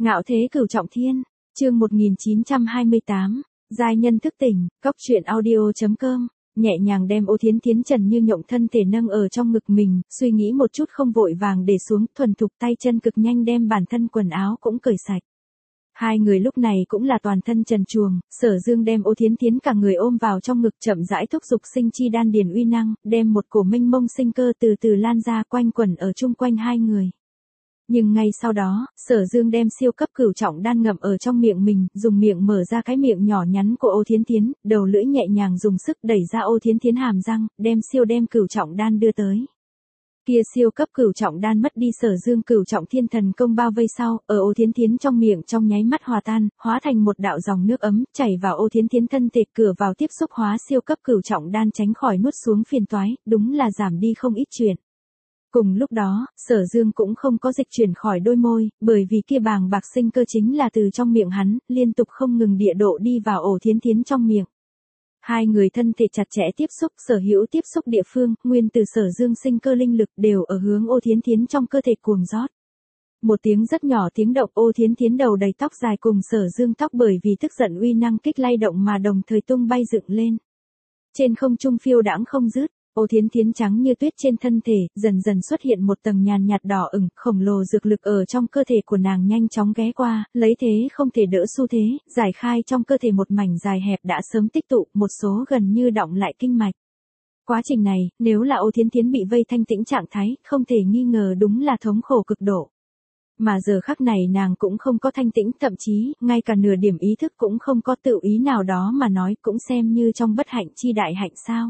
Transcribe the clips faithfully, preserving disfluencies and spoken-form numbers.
Ngạo thế cửu trọng thiên, chương một nghìn chín trăm hai mươi tám, giai nhân thức tỉnh, cốc truyện audio.com, nhẹ nhàng đem Ô Thiến Thiến trần như nhộng thân thể nâng ở trong ngực mình, suy nghĩ một chút không vội vàng để xuống, thuần thục tay chân cực nhanh đem bản thân quần áo cũng cởi sạch. Hai người lúc này cũng là toàn thân trần truồng, Sở Dương đem Ô Thiến Thiến cả người ôm vào trong ngực chậm rãi thúc giục sinh chi đan điền uy năng, đem một cổ mênh mông sinh cơ từ từ lan ra quanh quẩn ở chung quanh hai người. Nhưng ngay sau đó, Sở Dương đem siêu cấp cửu trọng đan ngậm ở trong miệng mình, dùng miệng mở ra cái miệng nhỏ nhắn của Ô Thiến Thiến, đầu lưỡi nhẹ nhàng dùng sức đẩy ra Ô Thiến Thiến hàm răng, đem siêu đem cửu trọng đan đưa tới. Kia siêu cấp cửu trọng đan mất đi Sở Dương cửu trọng thiên thần công bao vây sau, ở Ô Thiến Thiến trong miệng trong nháy mắt hòa tan, hóa thành một đạo dòng nước ấm, chảy vào Ô Thiến Thiến thân thể, cửa vào tiếp xúc hóa siêu cấp cửu trọng đan tránh khỏi nuốt xuống phiền toái, đúng là giảm đi không ít chuyện. Cùng lúc đó, Sở Dương cũng không có dịch chuyển khỏi đôi môi, bởi vì kia bàng bạc sinh cơ chính là từ trong miệng hắn, liên tục không ngừng địa độ đi vào Ô Thiến Thiến trong miệng. Hai người thân thể chặt chẽ tiếp xúc, sở hữu tiếp xúc địa phương, nguyên từ Sở Dương sinh cơ linh lực đều ở hướng Ô Thiến Thiến trong cơ thể cuồng rót. Một tiếng rất nhỏ tiếng động, Ô Thiến Thiến đầu đầy tóc dài cùng Sở Dương tóc bởi vì tức giận uy năng kích lay động mà đồng thời tung bay dựng lên. Trên không trung phiêu đãng không dứt. Ô Thiến Thiến trắng như tuyết trên thân thể, dần dần xuất hiện một tầng nhàn nhạt đỏ ửng, khổng lồ dược lực ở trong cơ thể của nàng nhanh chóng ghé qua, lấy thế không thể đỡ xu thế, giải khai trong cơ thể một mảnh dài hẹp đã sớm tích tụ, một số gần như đọng lại kinh mạch. Quá trình này, nếu là Ô Thiến Thiến bị vây thanh tĩnh trạng thái, không thể nghi ngờ đúng là thống khổ cực độ. Mà giờ khắc này nàng cũng không có thanh tĩnh, thậm chí, ngay cả nửa điểm ý thức cũng không có, tự ý nào đó mà nói cũng xem như trong bất hạnh chi đại hạnh sao.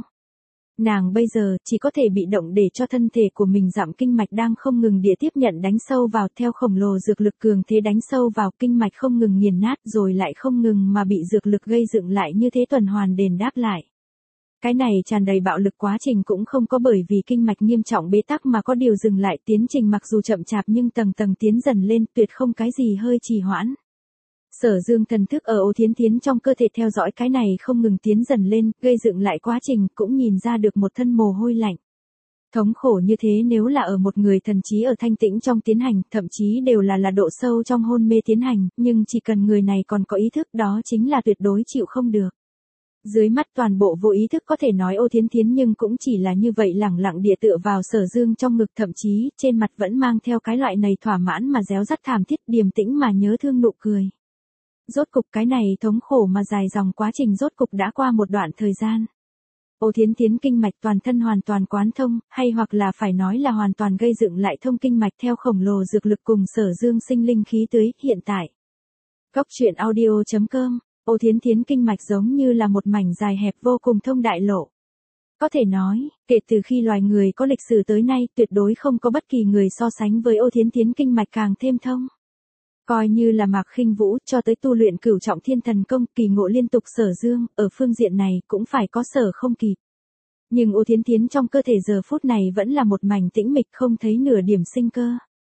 Nàng bây giờ chỉ có thể bị động để cho thân thể của mình giảm kinh mạch đang không ngừng địa tiếp nhận đánh sâu vào, theo khổng lồ dược lực cường thế đánh sâu vào, kinh mạch không ngừng nghiền nát rồi lại không ngừng mà bị dược lực gây dựng lại, như thế tuần hoàn đền đáp lại. Cái này tràn đầy bạo lực quá trình cũng không có bởi vì kinh mạch nghiêm trọng bế tắc mà có điều dừng lại, tiến trình mặc dù chậm chạp nhưng tầng tầng tiến dần lên, tuyệt không cái gì hơi trì hoãn. Sở Dương thần thức ở Ô Thiến Thiến trong cơ thể theo dõi cái này không ngừng tiến dần lên, gây dựng lại quá trình, cũng nhìn ra được một thân mồ hôi lạnh. Thống khổ như thế nếu là ở một người thần trí ở thanh tĩnh trong tiến hành, thậm chí đều là là độ sâu trong hôn mê tiến hành, nhưng chỉ cần người này còn có ý thức đó chính là tuyệt đối chịu không được. Dưới mắt toàn bộ vô ý thức có thể nói Ô Thiến Thiến nhưng cũng chỉ là như vậy lẳng lặng địa tựa vào Sở Dương trong ngực, thậm chí trên mặt vẫn mang theo cái loại này thỏa mãn mà réo rắt thảm thiết, điềm tĩnh mà nhớ thương nụ cười. Rốt cục cái này thống khổ mà dài dòng quá trình rốt cục đã qua một đoạn thời gian. Ô Thiến Thiến kinh mạch toàn thân hoàn toàn quán thông, hay hoặc là phải nói là hoàn toàn gây dựng lại thông kinh mạch theo khổng lồ dược lực cùng Sở Dương sinh linh khí tưới, hiện tại. Cốc truyện audio.com, Ô Thiến Thiến kinh mạch giống như là một mảnh dài hẹp vô cùng thông đại lộ. Có thể nói, kể từ khi loài người có lịch sử tới nay, tuyệt đối không có bất kỳ người so sánh với Ô Thiến Thiến kinh mạch càng thêm thông. Coi như là Mạc Khinh Vũ, cho tới tu luyện cửu trọng thiên thần công, kỳ ngộ liên tục Sở Dương, ở phương diện này cũng phải có sở không kịp. Nhưng Ô Thiến Thiến trong cơ thể giờ phút này vẫn là một mảnh tĩnh mịch, không thấy nửa điểm sinh cơ.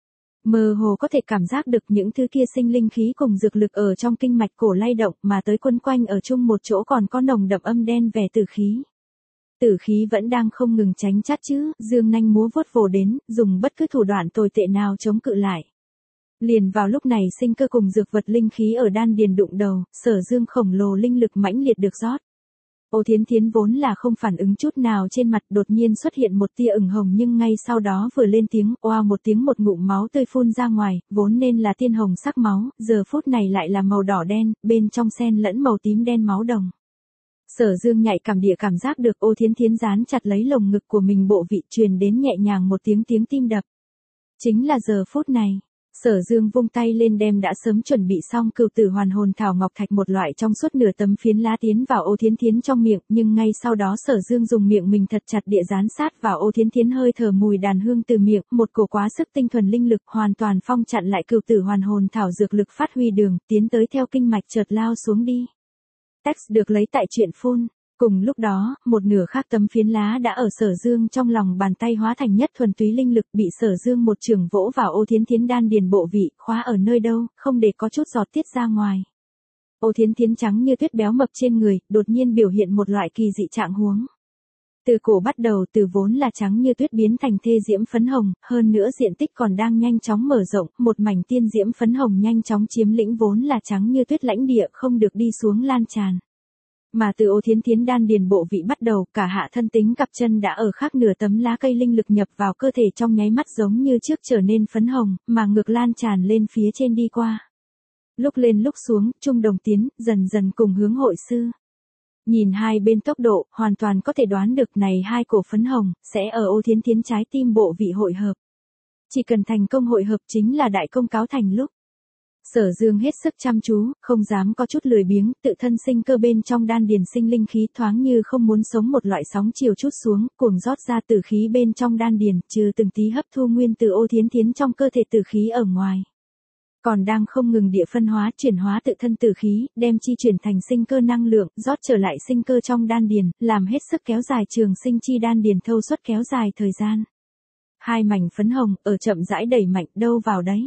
Mơ hồ có thể cảm giác được những thứ kia sinh linh khí cùng dược lực ở trong kinh mạch cổ lay động, mà tới quấn quanh ở chung một chỗ còn có nồng đậm âm đen vẻ tử khí. Tử khí vẫn đang không ngừng tránh chát chứ, dương nanh múa vuốt vồ đến, dùng bất cứ thủ đoạn tồi tệ nào chống cự lại. Liền vào lúc này sinh cơ cùng dược vật linh khí ở đan điền đụng đầu, Sở Dương khổng lồ linh lực mãnh liệt được rót. Ô Thiến Thiến vốn là không phản ứng chút nào trên mặt, đột nhiên xuất hiện một tia ửng hồng, nhưng ngay sau đó vừa lên tiếng oa một tiếng, một ngụm máu tươi phun ra ngoài, vốn nên là tiên hồng sắc máu, giờ phút này lại là màu đỏ đen, bên trong xen lẫn màu tím đen máu đồng. Sở Dương nhạy cảm địa cảm giác được Ô Thiến Thiến dán chặt lấy lồng ngực của mình, bộ vị truyền đến nhẹ nhàng một tiếng tiếng tim đập. Chính là giờ phút này. Sở Dương vung tay lên đem đã sớm chuẩn bị xong cửu tử hoàn hồn thảo ngọc thạch một loại trong suốt nửa tấm phiến lá tiến vào Ô Thiến Thiến trong miệng, nhưng ngay sau đó Sở Dương dùng miệng mình thật chặt địa dán sát vào Ô Thiến Thiến, hơi thở mùi đàn hương từ miệng, một cổ quá sức tinh thuần linh lực hoàn toàn phong chặn lại cửu tử hoàn hồn thảo dược lực phát huy đường, tiến tới theo kinh mạch chợt lao xuống đi. Text được lấy tại truyện phun. Cùng lúc đó, một nửa khác tấm phiến lá đã ở Sở Dương trong lòng bàn tay hóa thành nhất thuần túy linh lực, bị Sở Dương một trường vỗ vào Ô Thiến Thiến đan điền bộ vị, khóa ở nơi đâu, không để có chút giọt tiết ra ngoài. Ô Thiến Thiến trắng như tuyết béo mập trên người, đột nhiên biểu hiện một loại kỳ dị trạng huống. Từ cổ bắt đầu từ vốn là trắng như tuyết biến thành thê diễm phấn hồng, hơn nữa diện tích còn đang nhanh chóng mở rộng, một mảnh tiên diễm phấn hồng nhanh chóng chiếm lĩnh vốn là trắng như tuyết lãnh địa không được đi xuống lan tràn. Mà từ Ô Thiến Thiến đan điền bộ vị bắt đầu, cả hạ thân tính cặp chân đã ở khác nửa tấm lá cây linh lực nhập vào cơ thể trong nháy mắt giống như trước trở nên phấn hồng, mà ngược lan tràn lên phía trên đi qua. Lúc lên lúc xuống, trung đồng tiến, dần dần cùng hướng hội sư. Nhìn hai bên tốc độ, hoàn toàn có thể đoán được này hai cổ phấn hồng, sẽ ở Ô Thiến Thiến trái tim bộ vị hội hợp. Chỉ cần thành công hội hợp chính là đại công cáo thành lúc. Sở Dương hết sức chăm chú, không dám có chút lười biếng, tự thân sinh cơ bên trong đan điền sinh linh khí thoáng như không muốn sống một loại sóng chiều chút xuống, cuồng rót ra tử khí bên trong đan điền, trừ từng tí hấp thu nguyên từ Ô Thiến Thiến trong cơ thể tử khí ở ngoài. Còn đang không ngừng địa phân hóa, chuyển hóa tự thân tử khí, đem chi chuyển thành sinh cơ năng lượng, rót trở lại sinh cơ trong đan điền, làm hết sức kéo dài trường sinh chi đan điền thâu suất kéo dài thời gian. Hai mảnh phấn hồng, ở chậm rãi đẩy mạnh, đâu vào đấy.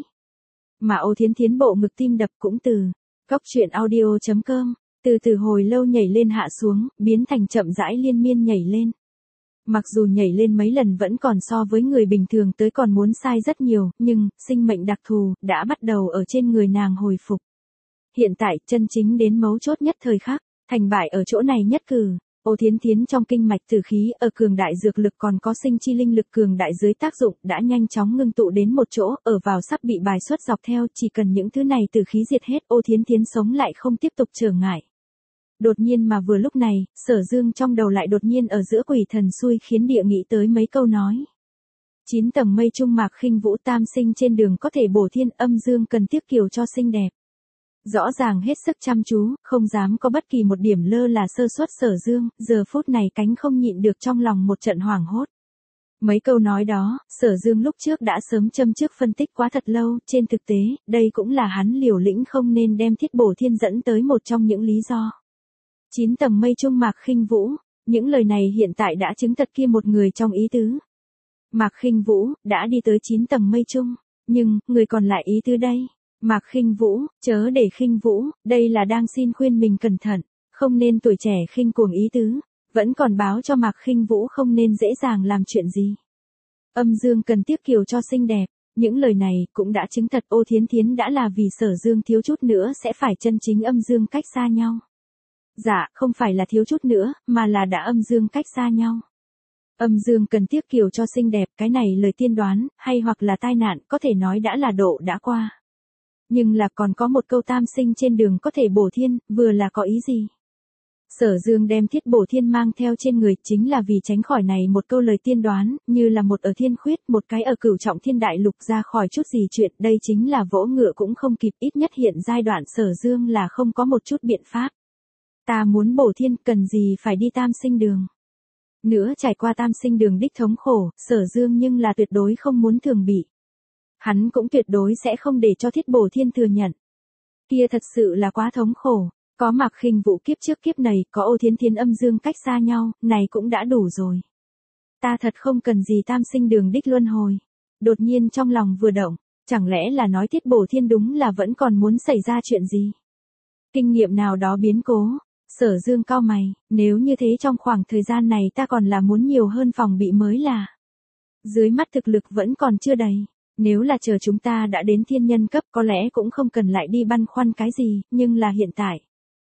Mà Ô Thiến Thiến bộ ngực tim đập cũng từ góc truyện audio chấm com, từ từ hồi lâu nhảy lên hạ xuống, biến thành chậm rãi liên miên nhảy lên. Mặc dù nhảy lên mấy lần vẫn còn so với người bình thường tới còn muốn sai rất nhiều, nhưng, sinh mệnh đặc thù, đã bắt đầu ở trên người nàng hồi phục. Hiện tại, chân chính đến mấu chốt nhất thời khắc, thành bại ở chỗ này nhất cử. Ô Thiến Thiến trong kinh mạch tử khí ở cường đại dược lực còn có sinh chi linh lực cường đại dưới tác dụng đã nhanh chóng ngưng tụ đến một chỗ, ở vào sắp bị bài xuất dọc theo, chỉ cần những thứ này tử khí diệt hết, Ô Thiến Thiến sống lại không tiếp tục trở ngại. Đột nhiên mà vừa lúc này, Sở Dương trong đầu lại đột nhiên ở giữa quỷ thần xui khiến địa nghĩ tới mấy câu nói. Chín tầng mây trung mạc khinh vũ tam sinh trên đường có thể bổ thiên, âm dương cần tiếc kiều cho xinh đẹp. Rõ ràng hết sức chăm chú, không dám có bất kỳ một điểm lơ là sơ suất Sở Dương, giờ phút này cánh không nhịn được trong lòng một trận hoảng hốt. Mấy câu nói đó, Sở Dương lúc trước đã sớm châm trước phân tích quá thật lâu, trên thực tế, đây cũng là hắn liều lĩnh không nên đem thiết bổ thiên dẫn tới một trong những lý do. Chín tầng mây trung mạc khinh vũ, những lời này hiện tại đã chứng thật kia một người trong ý tứ. Mạc khinh vũ, đã đi tới chín tầng mây trung, nhưng, người còn lại ý tứ đây. Mạc khinh vũ, chớ để khinh vũ, đây là đang xin khuyên mình cẩn thận, không nên tuổi trẻ khinh cuồng ý tứ, vẫn còn báo cho Mạc khinh vũ không nên dễ dàng làm chuyện gì. Âm dương cần tiếc kiều cho xinh đẹp, những lời này cũng đã chứng thật Ô Thiến Thiến đã là vì Sở Dương thiếu chút nữa sẽ phải chân chính âm dương cách xa nhau. Dạ, không phải là thiếu chút nữa, mà là đã âm dương cách xa nhau. Âm dương cần tiếc kiều cho xinh đẹp, cái này lời tiên đoán, hay hoặc là tai nạn, có thể nói đã là độ đã qua. Nhưng là còn có một câu tam sinh trên đường có thể bổ thiên, vừa là có ý gì? Sở Dương đem thiết bổ thiên mang theo trên người chính là vì tránh khỏi này một câu lời tiên đoán, như là một ở thiên khuyết, một cái ở cửu trọng thiên đại lục ra khỏi chút gì chuyện, đây chính là vỗ ngựa cũng không kịp, ít nhất hiện giai đoạn Sở Dương là không có một chút biện pháp. Ta muốn bổ thiên, cần gì phải đi tam sinh đường. Nữa trải qua tam sinh đường đích thống khổ, Sở Dương nhưng là tuyệt đối không muốn thường bị. Hắn cũng tuyệt đối sẽ không để cho thiết bổ thiên thừa nhận. Kia thật sự là quá thống khổ, có Mạc khinh vũ kiếp trước kiếp này, có Ô Thiến Thiến âm dương cách xa nhau, này cũng đã đủ rồi. Ta thật không cần gì tam sinh đường đích luân hồi. Đột nhiên trong lòng vừa động, chẳng lẽ là nói thiết bổ thiên đúng là vẫn còn muốn xảy ra chuyện gì? Kinh nghiệm nào đó biến cố. Sở Dương cau mày, nếu như thế trong khoảng thời gian này ta còn là muốn nhiều hơn phòng bị mới là. Dưới mắt thực lực vẫn còn chưa đầy, nếu là chờ chúng ta đã đến thiên nhân cấp có lẽ cũng không cần lại đi băn khoăn cái gì, nhưng là hiện tại.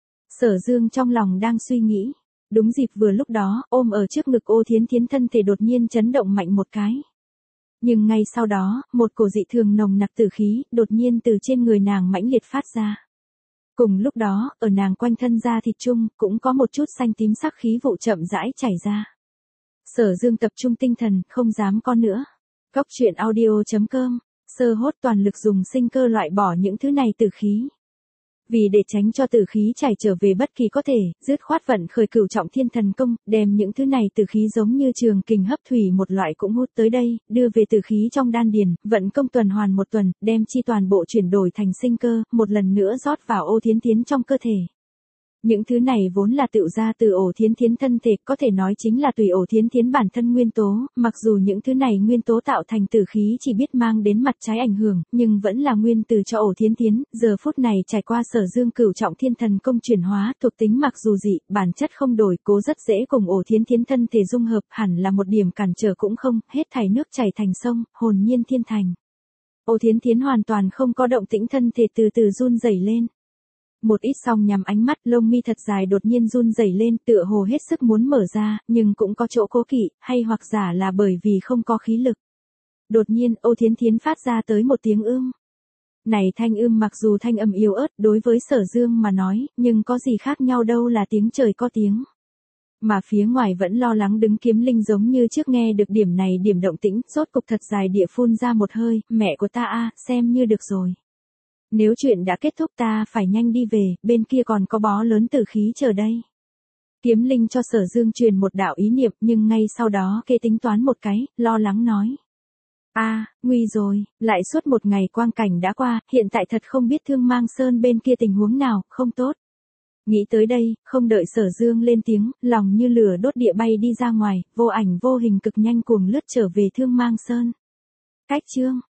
Sở Dương trong lòng đang suy nghĩ, đúng dịp vừa lúc đó, ôm ở trước ngực Ô Thiến Thiến thân thể đột nhiên chấn động mạnh một cái. Nhưng ngay sau đó, một cổ dị thường nồng nặc tử khí, đột nhiên từ trên người nàng mãnh liệt phát ra. Cùng lúc đó, ở nàng quanh thân da thịt chung, cũng có một chút xanh tím sắc khí vụ chậm rãi chảy ra. Sở Dương tập trung tinh thần, không dám con nữa. Góc truyện audio chấm com, sơ hốt toàn lực dùng sinh cơ loại bỏ những thứ này tử khí. Vì để tránh cho tử khí chảy trở về bất kỳ có thể, dứt khoát vận khởi cửu trọng thiên thần công, đem những thứ này tử khí giống như trường kình hấp thủy một loại cũng hút tới đây, đưa về tử khí trong đan điền, vận công tuần hoàn một tuần, đem chi toàn bộ chuyển đổi thành sinh cơ, một lần nữa rót vào Ô Thiến Thiến trong cơ thể. Những thứ này vốn là tựu ra từ ổ thiến thiến thân thể, có thể nói chính là tùy ổ thiến thiến bản thân nguyên tố, mặc dù những thứ này nguyên tố tạo thành tử khí chỉ biết mang đến mặt trái ảnh hưởng, nhưng vẫn là nguyên từ cho ổ thiến thiến, giờ phút này trải qua Sở Dương Cửu Trọng Thiên Thần Công chuyển hóa, thuộc tính mặc dù dị, bản chất không đổi, cố rất dễ cùng ổ thiến thiến thân thể dung hợp, hẳn là một điểm cản trở cũng không, hết thảy nước chảy thành sông, hồn nhiên thiên thành. Ổ thiến thiến hoàn toàn không có động tĩnh, thân thể từ từ run rẩy lên. Một ít xong nhắm ánh mắt, lông mi thật dài đột nhiên run rẩy lên, tựa hồ hết sức muốn mở ra, nhưng cũng có chỗ cố kỵ, hay hoặc giả là bởi vì không có khí lực. Đột nhiên, Ô Thiến Thiến phát ra tới một tiếng ưm. Này thanh ưm mặc dù thanh âm yếu ớt đối với Sở Dương mà nói, nhưng có gì khác nhau đâu là tiếng trời có tiếng. Mà phía ngoài vẫn lo lắng đứng Kiếm Linh giống như trước nghe được điểm này điểm động tĩnh, rốt cục thật dài địa phun ra một hơi, mẹ của ta a, xem như được rồi. Nếu chuyện đã kết thúc ta phải nhanh đi về, bên kia còn có bó lớn tử khí chờ đây. Kiếm Linh cho Sở Dương truyền một đạo ý niệm, nhưng ngay sau đó kê tính toán một cái, lo lắng nói. A, nguy rồi, lại suốt một ngày quang cảnh đã qua, hiện tại thật không biết Thương Mang Sơn bên kia tình huống nào, không tốt. Nghĩ tới đây, không đợi Sở Dương lên tiếng, lòng như lửa đốt địa bay đi ra ngoài, vô ảnh vô hình cực nhanh cuồng lướt trở về Thương Mang Sơn. Cách chương